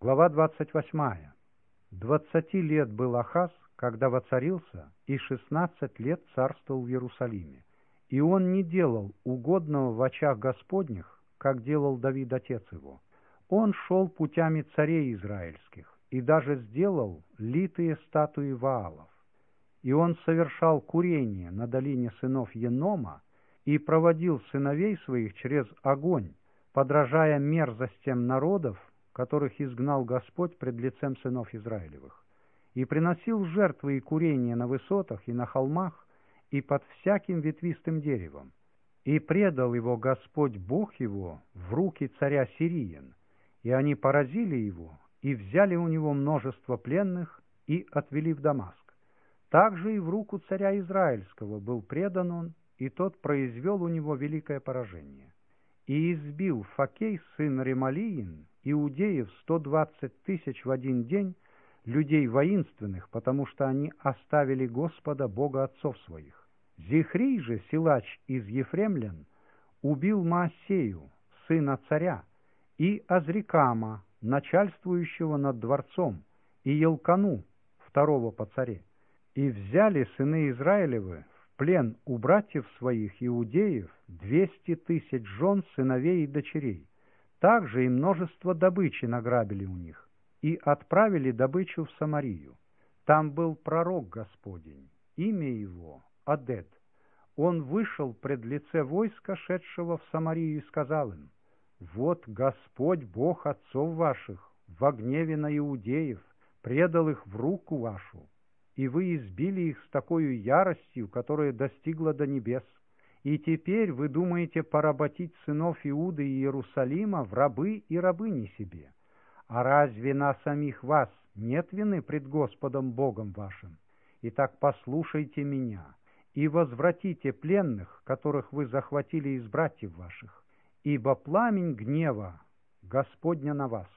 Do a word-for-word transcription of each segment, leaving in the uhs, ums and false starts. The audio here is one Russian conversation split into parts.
Глава двадцать восьмая. Двадцати лет был Ахаз, когда воцарился, и шестнадцать лет царствовал в Иерусалиме. И он не делал угодного в очах Господних, как делал Давид отец его. Он шел путями царей израильских, и даже сделал литые статуи Ваалов. И он совершал курение на долине сынов Енома и проводил сыновей своих через огонь, подражая мерзостям народов, которых изгнал Господь пред лицем сынов Израилевых, и приносил жертвы и курения на высотах и на холмах и под всяким ветвистым деревом. И предал его Господь Бог его в руки царя Сириен, и они поразили его, и взяли у него множество пленных, и отвели в Дамаск. Также и в руку царя Израильского был предан он, и тот произвел у него великое поражение. И избил Факей, сын Ремалиин, иудеев сто двадцать тысяч в один день, людей воинственных, потому что они оставили Господа, Бога отцов своих. Зихрий же, силач из Ефремлян, убил Маасею, сына царя, и Азрикама, начальствующего над дворцом, и Елкану, второго по царе. И взяли сыны Израилевы в плен у братьев своих иудеев двести тысяч жен, сыновей и дочерей. Также и множество добычи награбили у них, и отправили добычу в Самарию. Там был пророк Господень, имя его Адед. Он вышел пред лице войска, шедшего в Самарию, и сказал им: «Вот Господь, Бог отцов ваших, во гневе на иудеев, предал их в руку вашу, и вы избили их с такой яростью, которая достигла до небес. И теперь вы думаете поработить сынов Иуды и Иерусалима в рабы и рабыни себе. А разве на самих вас нет вины пред Господом Богом вашим? Итак, послушайте меня, и возвратите пленных, которых вы захватили из братьев ваших, ибо пламень гнева Господня на вас».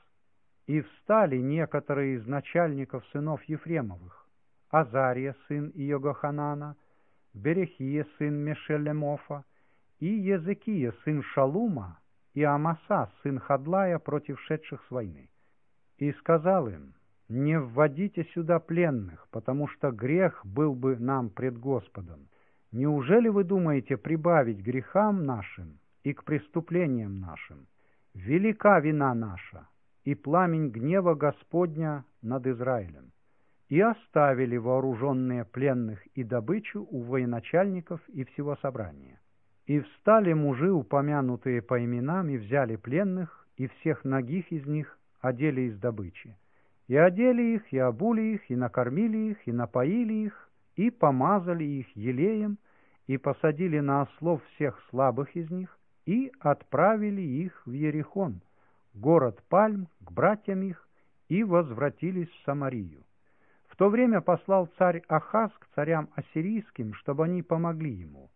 И встали некоторые из начальников сынов Ефремовых: Азария, сын Иогоханана, Берехия, сын Мешелемофа, и Езекия, сын Шалума, и Амаса, сын Хадлая, против шедших с войны. И сказал им: «Не вводите сюда пленных, потому что грех был бы нам пред Господом. Неужели вы думаете прибавить грехам нашим и к преступлениям нашим? Велика вина наша, и пламень гнева Господня над Израилем». И оставили вооруженные пленных и добычу у военачальников и всего собрания. И встали мужи, упомянутые по именам, и взяли пленных, и всех нагих из них одели из добычи. И одели их, и обули их, и накормили их, и напоили их, и помазали их елеем, и посадили на ослов всех слабых из них, и отправили их в Ерихон, город пальм, к братьям их, и возвратились в Самарию. В то время послал царь Ахаз к царям ассирийским, чтобы они помогли ему.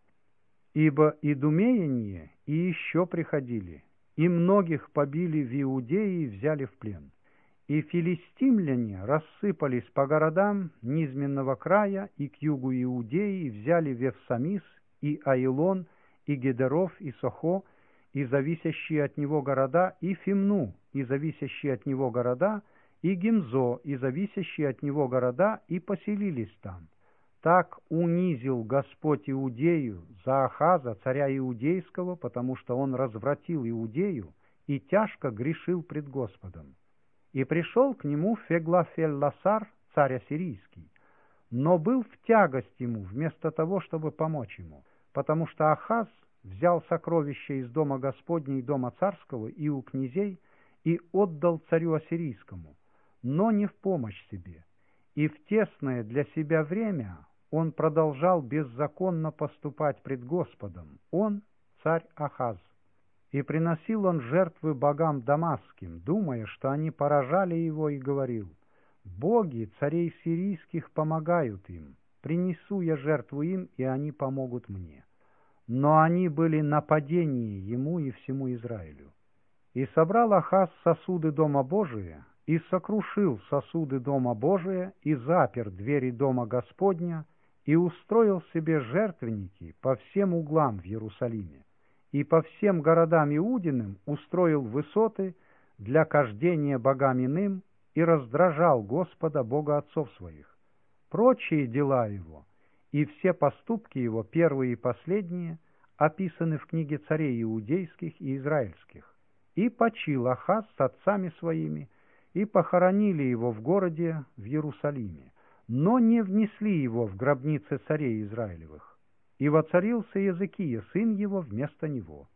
Ибо идумеяне и еще приходили, и многих побили в Иудее и взяли в плен. И филистимляне рассыпались по городам низменного края и к югу Иудеи, и взяли Вевсамис, и Аилон, и Гедеров, и Сохо, и зависящие от него города, и Фимну, и зависящие от него города, и Гимзо, и зависящие от него города, и поселились там. Так унизил Господь Иудею за Ахаза, царя Иудейского, потому что он развратил Иудею и тяжко грешил пред Господом. И пришел к нему Феглафелласар, царь ассирийский, но был в тягость ему, вместо того, чтобы помочь ему, потому что Ахаз взял сокровища из дома Господня и дома царского и у князей и отдал царю ассирийскому, но не в помощь себе. И в тесное для себя время он продолжал беззаконно поступать пред Господом, он, царь Ахаз. И приносил он жертвы богам дамасским, думая, что они поражали его, и говорил: «Боги царей сирийских помогают им, принесу я жертву им, и они помогут мне». Но они были нападение ему и всему Израилю. И собрал Ахаз сосуды Дома Божия, и сокрушил сосуды Дома Божия, и запер двери Дома Господня, и устроил себе жертвенники по всем углам в Иерусалиме, и по всем городам Иудиным устроил высоты, для кождения богам иным и раздражал Господа Бога отцов своих. Прочие дела его и все поступки его, первые и последние, описаны в книге царей иудейских и израильских. И почил Ахаз с отцами своими, и похоронили его в городе в Иерусалиме, но не внесли его в гробницы царей Израилевых. И воцарился Иезекия, сын его, вместо него.